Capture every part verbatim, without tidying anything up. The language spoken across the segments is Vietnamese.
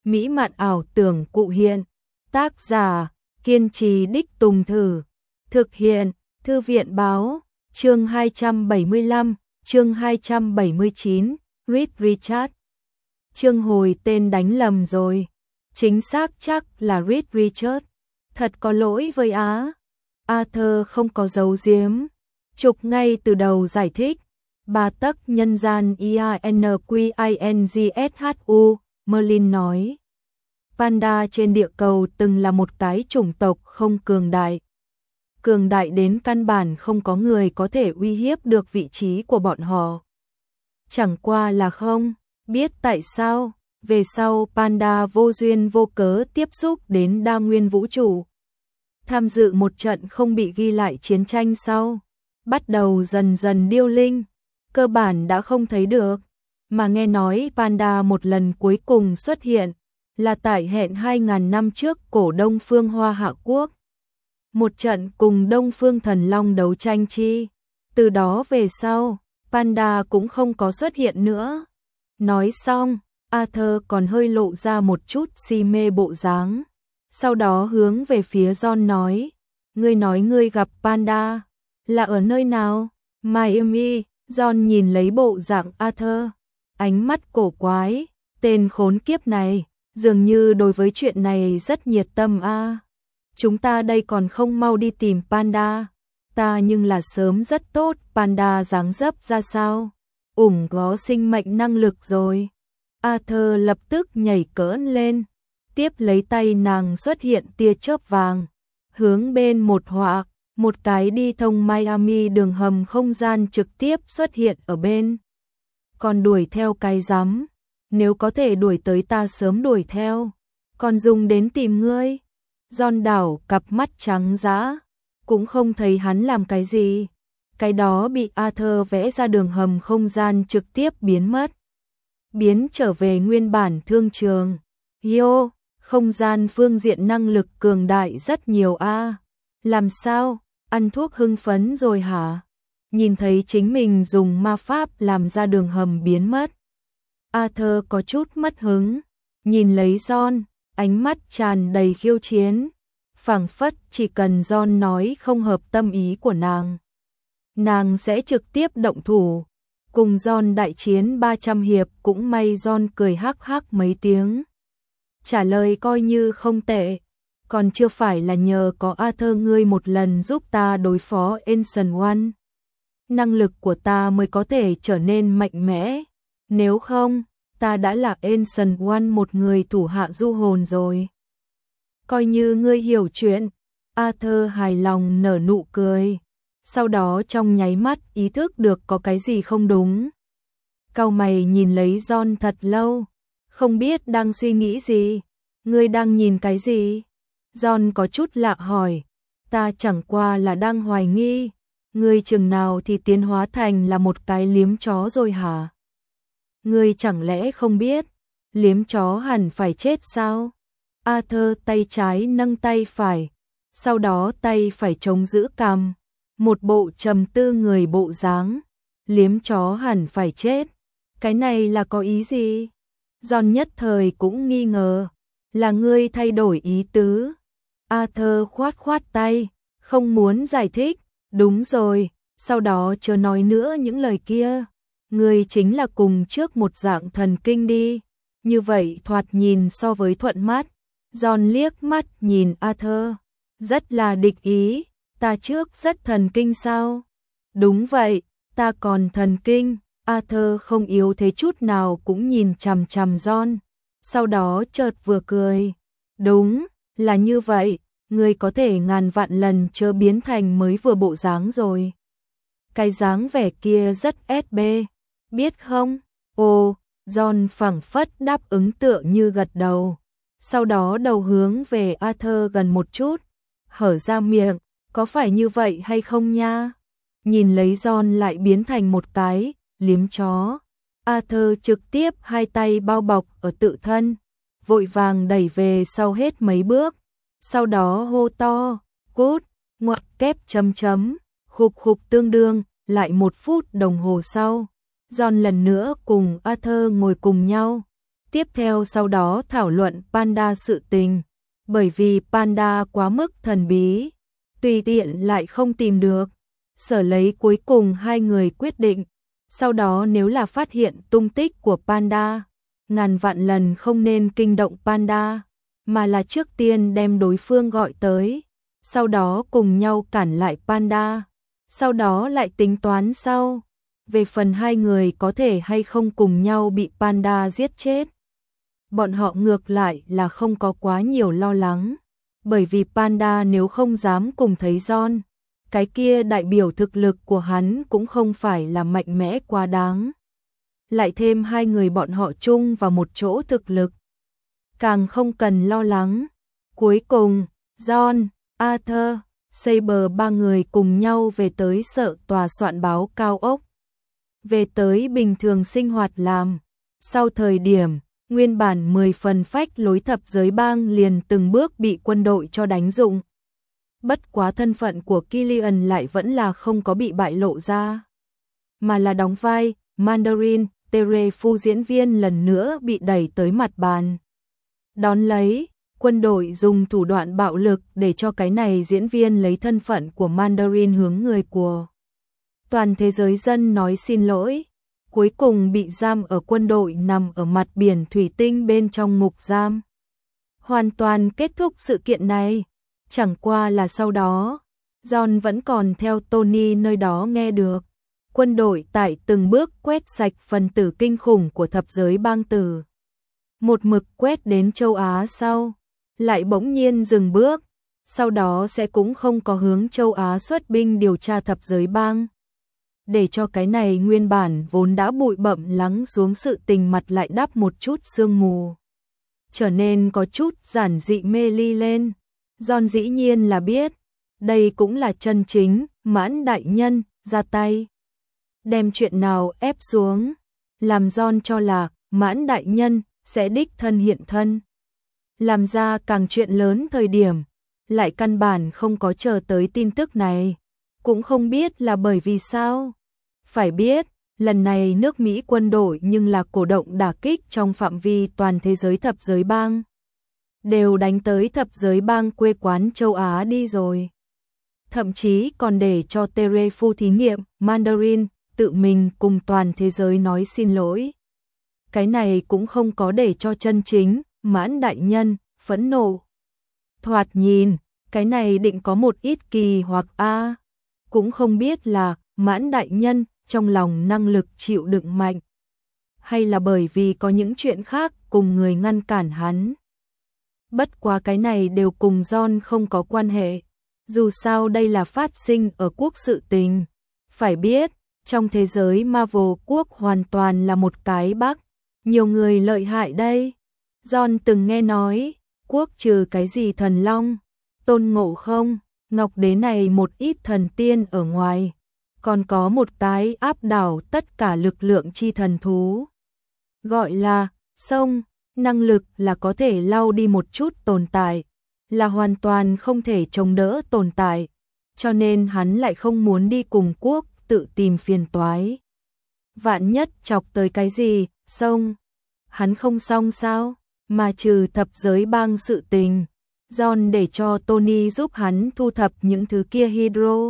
mỹ mạn ảo tưởng cụ hiện. Tác giả, kiên trì đích tùng thử. Thực hiện, Thư viện báo, chương hai trăm bảy mươi lăm, chương hai trăm bảy mươi chín, Reed Richards. Chương hồi tên đánh lầm rồi. Chính xác chắc là Reed Richards. Thật có lỗi với Á. Arthur không có giấu giếm. Trục ngay từ đầu giải thích. Ba tấc nhân gian I A N Q I N G S H U, Merlin nói. Panda trên địa cầu từng là một cái chủng tộc không cường đại. Cường đại đến căn bản không có người có thể uy hiếp được vị trí của bọn họ. Chẳng qua là không biết tại sao, về sau Panda vô duyên vô cớ tiếp xúc đến đa nguyên vũ trụ. Tham dự một trận không bị ghi lại chiến tranh sau, bắt đầu dần dần điêu linh, cơ bản đã không thấy được, mà nghe nói Panda một lần cuối cùng xuất hiện là tại hẹn hai nghìn năm trước cổ Đông Phương Hoa Hạ Quốc. Một trận cùng Đông Phương Thần Long đấu tranh chi, từ đó về sau, Panda cũng không có xuất hiện nữa. Nói xong, Arthur còn hơi lộ ra một chút si mê bộ dáng. Sau đó hướng về phía John nói, ngươi nói ngươi gặp Panda, là ở nơi nào? Miami. John nhìn lấy bộ dạng Arthur, ánh mắt cổ quái, tên khốn kiếp này, dường như đối với chuyện này rất nhiệt tâm a. À. Chúng ta đây còn không mau đi tìm Panda, ta nhưng là sớm rất tốt, Panda dáng dấp ra sao? Ủng có sinh mệnh năng lực rồi. Arthur lập tức nhảy cỡn lên, tiếp lấy tay nàng xuất hiện tia chớp vàng, hướng bên một họa, một cái đi thông Miami đường hầm không gian trực tiếp xuất hiện ở bên. Còn đuổi theo cái rắm, nếu có thể đuổi tới ta sớm đuổi theo, còn dùng đến tìm ngươi. John đảo cặp mắt trắng dã, cũng không thấy hắn làm cái gì. Cái đó bị Arthur vẽ ra đường hầm không gian trực tiếp biến mất. Biến trở về nguyên bản thương trường. Yo, không gian phương diện năng lực cường đại rất nhiều a. À. Làm sao, ăn thuốc hưng phấn rồi hả? Nhìn thấy chính mình dùng ma pháp làm ra đường hầm biến mất. Arthur có chút mất hứng, nhìn lấy John, ánh mắt tràn đầy khiêu chiến. Phảng phất chỉ cần John nói không hợp tâm ý của nàng, nàng sẽ trực tiếp động thủ. Cùng John đại chiến ba trăm hiệp, cũng may John cười hắc hắc mấy tiếng. Trả lời coi như không tệ, còn chưa phải là nhờ có Arthur ngươi một lần giúp ta đối phó Ancient One. Năng lực của ta mới có thể trở nên mạnh mẽ, nếu không, ta đã là Ancient One một người thủ hạ du hồn rồi. Coi như ngươi hiểu chuyện. Arthur hài lòng nở nụ cười, sau đó trong nháy mắt ý thức được có cái gì không đúng. Cau mày nhìn lấy John thật lâu, không biết đang suy nghĩ gì. Ngươi đang nhìn cái gì? John có chút lạ hỏi. Ta chẳng qua là đang hoài nghi, ngươi chừng nào thì tiến hóa thành là một cái liếm chó rồi hả? Ngươi chẳng lẽ không biết, liếm chó hẳn phải chết sao? Arthur tay trái nâng tay phải, sau đó tay phải chống giữ cằm, một bộ trầm tư người bộ dáng. Liếm chó hẳn phải chết, cái này là có ý gì? John nhất thời cũng nghi ngờ, là ngươi thay đổi ý tứ. Arthur khoát khoát tay, không muốn giải thích. Đúng rồi, sau đó chớ nói nữa những lời kia. Ngươi chính là cùng trước một dạng thần kinh đi. Như vậy thoạt nhìn so với thuận mắt. John liếc mắt nhìn Arthur, rất là địch ý. Ta trước rất thần kinh sao? Đúng vậy, ta còn thần kinh. Arthur không yếu thế chút nào cũng nhìn chằm chằm John, sau đó chợt vừa cười. Đúng, là như vậy, ngươi có thể ngàn vạn lần chớ biến thành mới vừa bộ dáng rồi. Cái dáng vẻ kia rất ét bê, biết không? Ồ, John phảng phất đáp ứng tựa như gật đầu. Sau đó đầu hướng về Arthur gần một chút, hở ra miệng, có phải như vậy hay không nha? Nhìn lấy John lại biến thành một cái liếm chó. Arthur trực tiếp hai tay bao bọc ở tự thân, vội vàng đẩy về sau hết mấy bước, sau đó hô to, cút, ngoặc kép chấm chấm, khục khục tương đương. Lại một phút đồng hồ sau, John lần nữa cùng Arthur ngồi cùng nhau, Tiếp theo sau đó thảo luận Panda sự tình, bởi vì Panda quá mức thần bí, tùy tiện lại không tìm được. Sở lấy cuối cùng hai người quyết định, sau đó nếu là phát hiện tung tích của Panda, ngàn vạn lần không nên kinh động Panda, mà là trước tiên đem đối phương gọi tới, sau đó cùng nhau cản lại Panda, sau đó lại tính toán sau. Về phần hai người có thể hay không cùng nhau bị Panda giết chết, bọn họ ngược lại là không có quá nhiều lo lắng, bởi vì Panda nếu không dám cùng thấy John, cái kia đại biểu thực lực của hắn cũng không phải là mạnh mẽ quá đáng. Lại thêm hai người bọn họ chung vào một chỗ thực lực, càng không cần lo lắng. Cuối cùng, John, Arthur, Saber ba người cùng nhau về tới sở tòa soạn báo cao ốc. Về tới bình thường sinh hoạt làm. Sau thời điểm, nguyên bản mười phần phách lối thập giới bang liền từng bước bị quân đội cho đánh dụng. Bất quá thân phận của Killian lại vẫn là không có bị bại lộ ra, mà là đóng vai Mandarin, Terefu diễn viên lần nữa bị đẩy tới mặt bàn. Đón lấy, quân đội dùng thủ đoạn bạo lực để cho cái này diễn viên lấy thân phận của Mandarin hướng người của toàn thế giới dân nói xin lỗi. Cuối cùng bị giam ở quân đội nằm ở mặt biển thủy tinh bên trong ngục giam. Hoàn toàn kết thúc sự kiện này. Chẳng qua là sau đó, John vẫn còn theo Tony nơi đó nghe được. Quân đội tại từng bước quét sạch phần tử kinh khủng của thập giới bang tử. Một mực quét đến châu Á sau, lại bỗng nhiên dừng bước, sau đó sẽ cũng không có hướng châu Á xuất binh điều tra thập giới bang. Để cho cái này nguyên bản vốn đã bụi bặm lắng xuống sự tình mặt lại đắp một chút sương mù, trở nên có chút giản dị mê ly lên. John dĩ nhiên là biết, đây cũng là chân chính, Mãn đại nhân, ra tay. Đem chuyện nào ép xuống, làm John cho là, Mãn đại nhân, sẽ đích thân hiện thân. Làm ra càng chuyện lớn thời điểm, lại căn bản không có chờ tới tin tức này. Cũng không biết là bởi vì sao. Phải biết, lần này nước Mỹ quân đội nhưng là cổ động đả kích trong phạm vi toàn thế giới thập giới bang. Đều đánh tới thập giới bang quê quán châu Á đi rồi. Thậm chí còn để cho Terefu thí nghiệm, Mandarin, tự mình cùng toàn thế giới nói xin lỗi. Cái này cũng không có để cho chân chính, Mãn đại nhân, phẫn nộ. Thoạt nhìn, cái này định có một ít kỳ hoặc a cũng không biết là, Mãn đại nhân, trong lòng năng lực chịu đựng mạnh. Hay là bởi vì có những chuyện khác cùng người ngăn cản hắn. Bất quá cái này đều cùng John không có quan hệ. Dù sao đây là phát sinh ở quốc sự tình. Phải biết, trong thế giới Marvel quốc hoàn toàn là một cái bắc. Nhiều người lợi hại đây. John từng nghe nói, quốc trừ cái gì thần long, Tôn Ngộ Không, Ngọc Đế này một ít thần tiên ở ngoài. Còn có một cái áp đảo tất cả lực lượng chi thần thú. Gọi là, sông, năng lực là có thể lau đi một chút tồn tại, là hoàn toàn không thể chống đỡ tồn tại, cho nên hắn lại không muốn đi cùng quốc tự tìm phiền toái. Vạn nhất chọc tới cái gì, sông, hắn không xong sao, mà trừ thập giới bang sự tình, John để cho Tony giúp hắn thu thập những thứ kia hydro,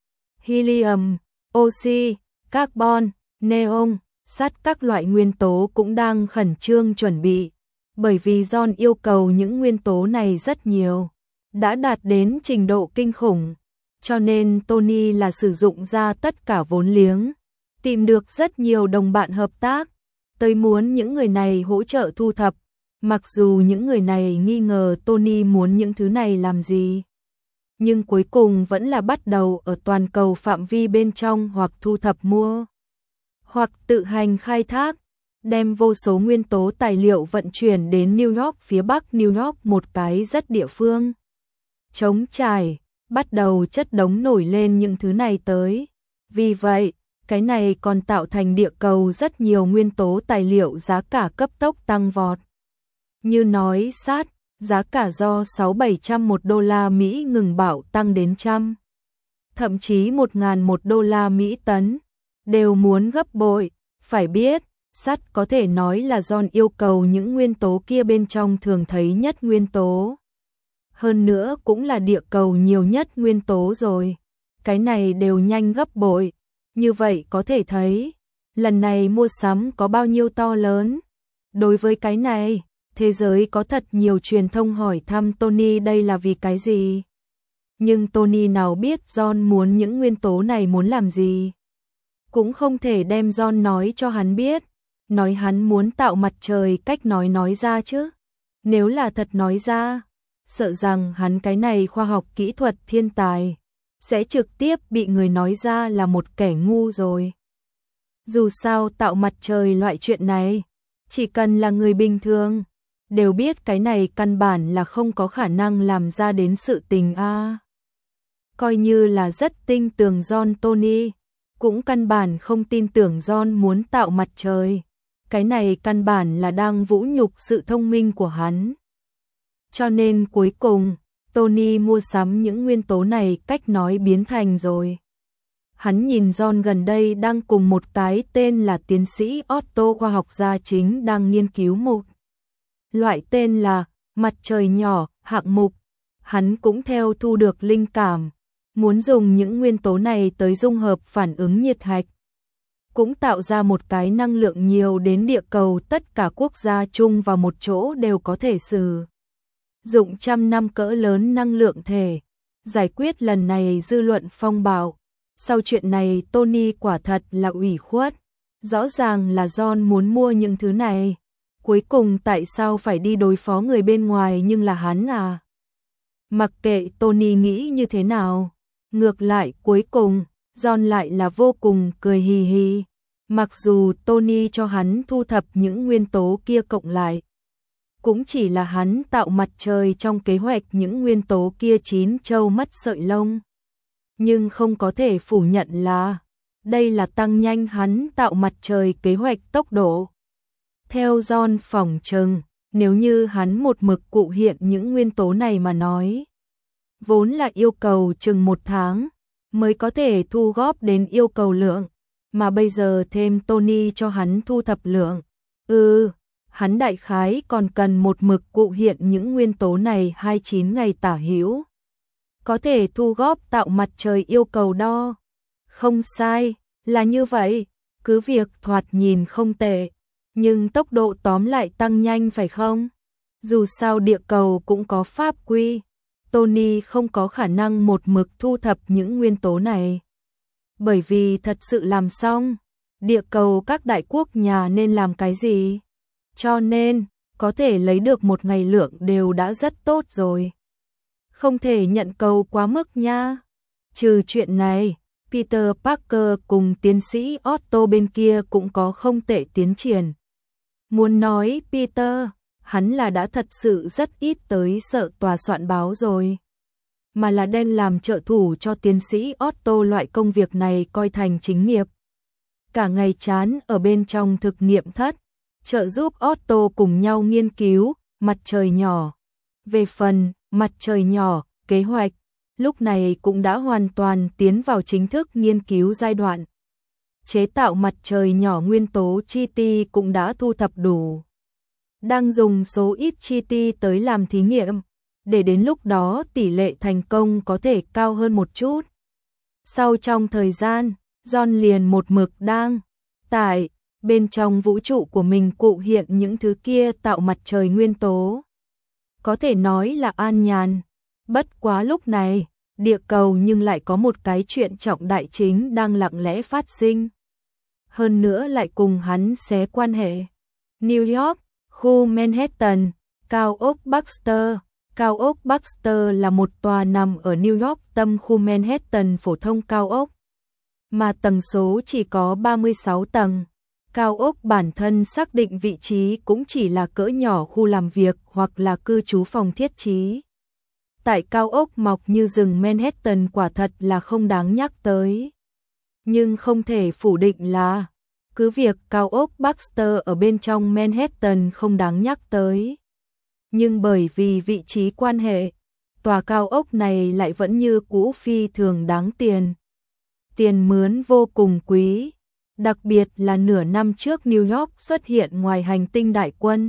helium, oxy, carbon, neon, sắt các loại nguyên tố cũng đang khẩn trương chuẩn bị, bởi vì John yêu cầu những nguyên tố này rất nhiều, đã đạt đến trình độ kinh khủng, cho nên Tony là sử dụng ra tất cả vốn liếng, tìm được rất nhiều đồng bạn hợp tác, tới muốn những người này hỗ trợ thu thập, mặc dù những người này nghi ngờ Tony muốn những thứ này làm gì. Nhưng cuối cùng vẫn là bắt đầu ở toàn cầu phạm vi bên trong hoặc thu thập mua, hoặc tự hành khai thác, đem vô số nguyên tố tài liệu vận chuyển đến New York phía bắc New York một cái rất địa phương. Trống trải, bắt đầu chất đống nổi lên những thứ này tới. Vì vậy, cái này còn tạo thành địa cầu rất nhiều nguyên tố tài liệu giá cả cấp tốc tăng vọt. Như nói sát, giá cả do sáu bảy trăm một đô la Mỹ ngừng bạo tăng đến trăm, thậm chí một ngàn một đô la Mỹ tấn, đều muốn gấp bội. Phải biết, Sắt có thể nói là John yêu cầu những nguyên tố kia bên trong thường thấy nhất nguyên tố. Hơn nữa cũng là địa cầu nhiều nhất nguyên tố rồi. Cái này đều nhanh gấp bội. Như vậy có thể thấy, lần này mua sắm có bao nhiêu to lớn. Đối với cái này, thế giới có thật nhiều truyền thông hỏi thăm Tony đây là vì cái gì. Nhưng Tony nào biết John muốn những nguyên tố này muốn làm gì. Cũng không thể đem John nói cho hắn biết. Nói hắn muốn tạo mặt trời cách nói nói ra chứ. Nếu là thật nói ra, sợ rằng hắn cái này khoa học kỹ thuật thiên tài, sẽ trực tiếp bị người nói ra là một kẻ ngu rồi. Dù sao tạo mặt trời loại chuyện này, chỉ cần là người bình thường, đều biết cái này căn bản là không có khả năng làm ra đến sự tình a. À. Coi như là rất tin tưởng John Tony, cũng căn bản không tin tưởng John muốn tạo mặt trời. Cái này căn bản là đang vũ nhục sự thông minh của hắn. Cho nên cuối cùng, Tony mua sắm những nguyên tố này cách nói biến thành rồi. Hắn nhìn John gần đây đang cùng một cái tên là tiến sĩ Otto khoa học gia chính đang nghiên cứu một loại tên là mặt trời nhỏ hạng mục. Hắn cũng theo thu được linh cảm, muốn dùng những nguyên tố này tới dung hợp phản ứng nhiệt hạch. Cũng tạo ra một cái năng lượng nhiều đến địa cầu tất cả quốc gia chung vào một chỗ đều có thể sử dụng trăm năm cỡ lớn năng lượng thể, giải quyết lần này dư luận phong bạo. Sau chuyện này Tony quả thật là ủy khuất, rõ ràng là John muốn mua những thứ này, cuối cùng tại sao phải đi đối phó người bên ngoài nhưng là hắn à? Mặc kệ Tony nghĩ như thế nào, ngược lại cuối cùng, John lại là vô cùng cười hì hì, mặc dù Tony cho hắn thu thập những nguyên tố kia cộng lại. Cũng chỉ là hắn tạo mặt trời trong kế hoạch những nguyên tố kia chín châu mất sợi lông. Nhưng không có thể phủ nhận là đây là tăng nhanh hắn tạo mặt trời kế hoạch tốc độ. Theo John phỏng chừng, nếu như hắn một mực cụ hiện những nguyên tố này mà nói, vốn là yêu cầu chừng một tháng mới có thể thu góp đến yêu cầu lượng, mà bây giờ thêm Tony cho hắn thu thập lượng. Ừ, hắn đại khái còn cần một mực cụ hiện những nguyên tố này hai mươi chín ngày tả hữu. Có thể thu góp tạo mặt trời yêu cầu đo. Không sai, là như vậy, cứ việc thoạt nhìn không tệ, nhưng tốc độ tóm lại tăng nhanh phải không? Dù sao địa cầu cũng có pháp quy, Tony không có khả năng một mực thu thập những nguyên tố này. Bởi vì thật sự làm xong, địa cầu các đại quốc nhà nên làm cái gì? Cho nên, có thể lấy được một ngày lượng đều đã rất tốt rồi. Không thể nhận cầu quá mức nha. Trừ chuyện này, Peter Parker cùng tiến sĩ Otto bên kia cũng có không tệ tiến triển. Muốn nói Peter, hắn là đã thật sự rất ít tới sợ tòa soạn báo rồi. Mà là đen làm trợ thủ cho tiến sĩ Otto loại công việc này coi thành chính nghiệp. Cả ngày chán ở bên trong thực nghiệm thất, trợ giúp Otto cùng nhau nghiên cứu mặt trời nhỏ. Về phần mặt trời nhỏ, kế hoạch, lúc này cũng đã hoàn toàn tiến vào chính thức nghiên cứu giai đoạn. Chế tạo mặt trời nhỏ nguyên tố chi ti cũng đã thu thập đủ. Đang dùng số ít chi ti tới làm thí nghiệm, để đến lúc đó tỷ lệ thành công có thể cao hơn một chút. Sau trong thời gian, John liền một mực đang tại bên trong vũ trụ của mình cụ hiện những thứ kia tạo mặt trời nguyên tố. Có thể nói là an nhàn. Bất quá lúc này, địa cầu nhưng lại có một cái chuyện trọng đại chính đang lặng lẽ phát sinh. Hơn nữa lại cùng hắn xé quan hệ. New York, khu Manhattan, cao ốc Baxter. Cao ốc Baxter là một tòa nằm ở New York tâm khu Manhattan phổ thông cao ốc, mà tầng số chỉ có ba mươi sáu tầng. Cao ốc bản thân xác định vị trí cũng chỉ là cỡ nhỏ khu làm việc hoặc là cư trú phòng thiết trí. Tại cao ốc mọc như rừng Manhattan quả thật là không đáng nhắc tới. Nhưng không thể phủ định là, cứ việc cao ốc Baxter ở bên trong Manhattan không đáng nhắc tới. Nhưng bởi vì vị trí quan hệ, tòa cao ốc này lại vẫn như cũ phi thường đáng tiền. Tiền mướn vô cùng quý. Đặc biệt là nửa năm trước New York xuất hiện ngoài hành tinh đại quân.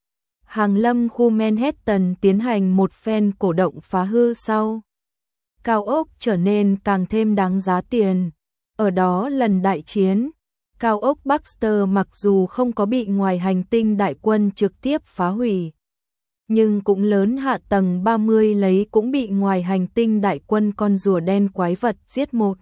Hàng lâm khu Manhattan tiến hành một phen cổ động phá hư sau. Cao ốc trở nên càng thêm đáng giá tiền. Ở đó lần đại chiến, cao ốc Baxter mặc dù không có bị ngoài hành tinh đại quân trực tiếp phá hủy, nhưng cũng lớn hạ tầng ba mươi lấy cũng bị ngoài hành tinh đại quân con rùa đen quái vật giết một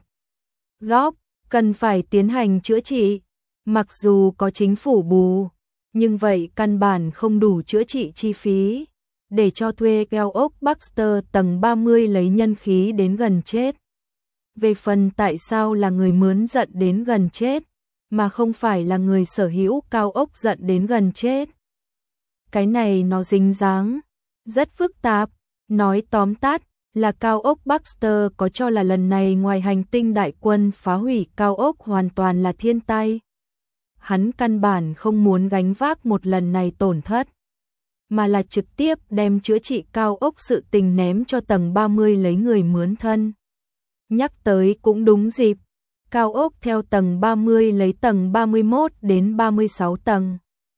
góc, cần phải tiến hành chữa trị. Mặc dù có chính phủ bù, nhưng vậy căn bản không đủ chữa trị chi phí, để cho thuê cao ốc Baxter tầng ba mươi lấy nhân khí đến gần chết. Về phần tại sao là người mướn giận đến gần chết, mà không phải là người sở hữu cao ốc giận đến gần chết. Cái này nó dính dáng, rất phức tạp, nói tóm tắt là cao ốc Baxter có cho là lần này ngoài hành tinh đại quân phá hủy cao ốc hoàn toàn là thiên tai. Hắn căn bản không muốn gánh vác một lần này tổn thất, mà là trực tiếp đem chữa trị cao ốc sự tình ném cho tầng ba mươi lấy người mướn thân. Nhắc tới cũng đúng dịp, cao ốc theo tầng ba mươi lấy tầng ba mươi mốt đến ba mươi sáu tầng.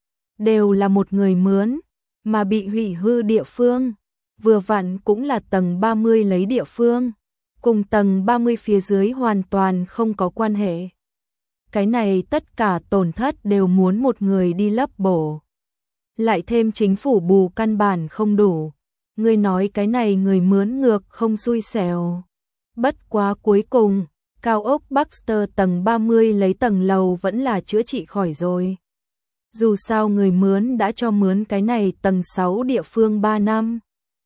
Đều là một người mướn, mà bị hủy hư địa phương, vừa vặn cũng là tầng ba mươi lấy địa phương, cùng tầng ba mươi phía dưới hoàn toàn không có quan hệ. Cái này tất cả tổn thất đều muốn một người đi lấp bổ. Lại thêm chính phủ bù căn bản không đủ. Người nói cái này người mướn ngược không xui xẻo. Bất quá cuối cùng, cao ốc Baxter tầng ba mươi lấy tầng lầu vẫn là chữa trị khỏi rồi. Dù sao người mướn đã cho mướn cái này tầng sáu địa phương ba năm.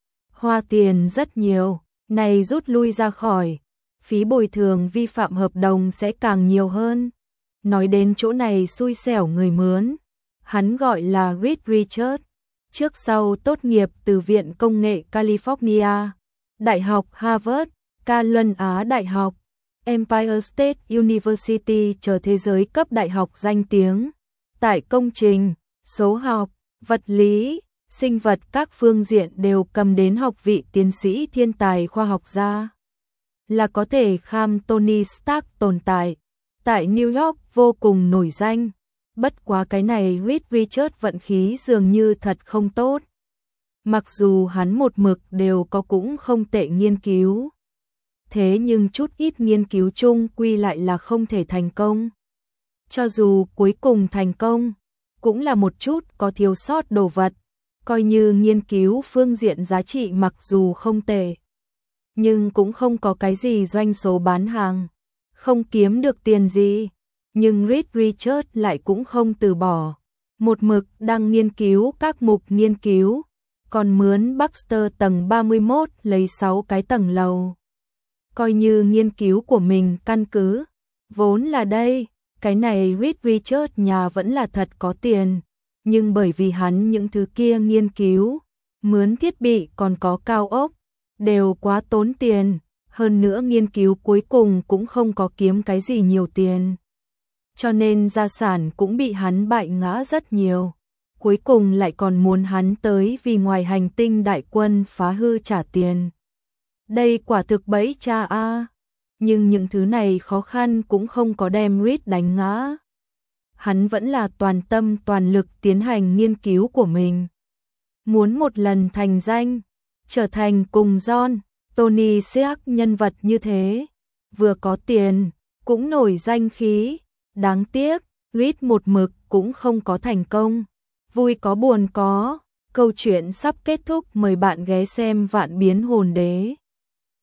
Hoa tiền rất nhiều, này rút lui ra khỏi. Phí bồi thường vi phạm hợp đồng sẽ càng nhiều hơn. Nói đến chỗ này xui xẻo người mướn. Hắn gọi là Reed Richards. Trước sau tốt nghiệp từ Viện Công nghệ California, Đại học Harvard, Ca Luân Á Đại học, Empire State University chờ thế giới cấp đại học danh tiếng. Tại công trình, số học, vật lý, sinh vật các phương diện đều cầm đến học vị tiến sĩ thiên tài khoa học gia. Là có thể kham Tony Stark tồn tại. Tại New York vô cùng nổi danh. Bất quá cái này Reed Richards vận khí dường như thật không tốt. Mặc dù hắn một mực đều có cũng không tệ nghiên cứu. Thế nhưng chút ít nghiên cứu chung quy lại là không thể thành công. Cho dù cuối cùng thành công, cũng là một chút có thiếu sót đồ vật. Coi như nghiên cứu phương diện giá trị mặc dù không tệ, nhưng cũng không có cái gì doanh số bán hàng. Không kiếm được tiền gì. Nhưng Reed Richards lại cũng không từ bỏ. Một mực đang nghiên cứu các mục nghiên cứu. Còn mướn Baxter tầng ba mươi mốt lấy sáu cái tầng lầu. Coi như nghiên cứu của mình căn cứ. Vốn là đây, cái này Reed Richards nhà vẫn là thật có tiền. Nhưng bởi vì hắn những thứ kia nghiên cứu, mướn thiết bị còn có cao ốc, đều quá tốn tiền. Hơn nữa nghiên cứu cuối cùng cũng không có kiếm cái gì nhiều tiền. Cho nên gia sản cũng bị hắn bại ngã rất nhiều. Cuối cùng lại còn muốn hắn tới vì ngoài hành tinh đại quân phá hư trả tiền. Đây quả thực bẫy cha a. Nhưng những thứ này khó khăn cũng không có đem Reed đánh ngã. Hắn vẫn là toàn tâm toàn lực tiến hành nghiên cứu của mình. Muốn một lần thành danh, trở thành cùng John, Tony Stark nhân vật như thế. Vừa có tiền, cũng nổi danh khí. Đáng tiếc, Reed một mực cũng không có thành công. Vui có buồn có. Câu chuyện sắp kết thúc, mời bạn ghé xem Vạn Biến Hồn Đế.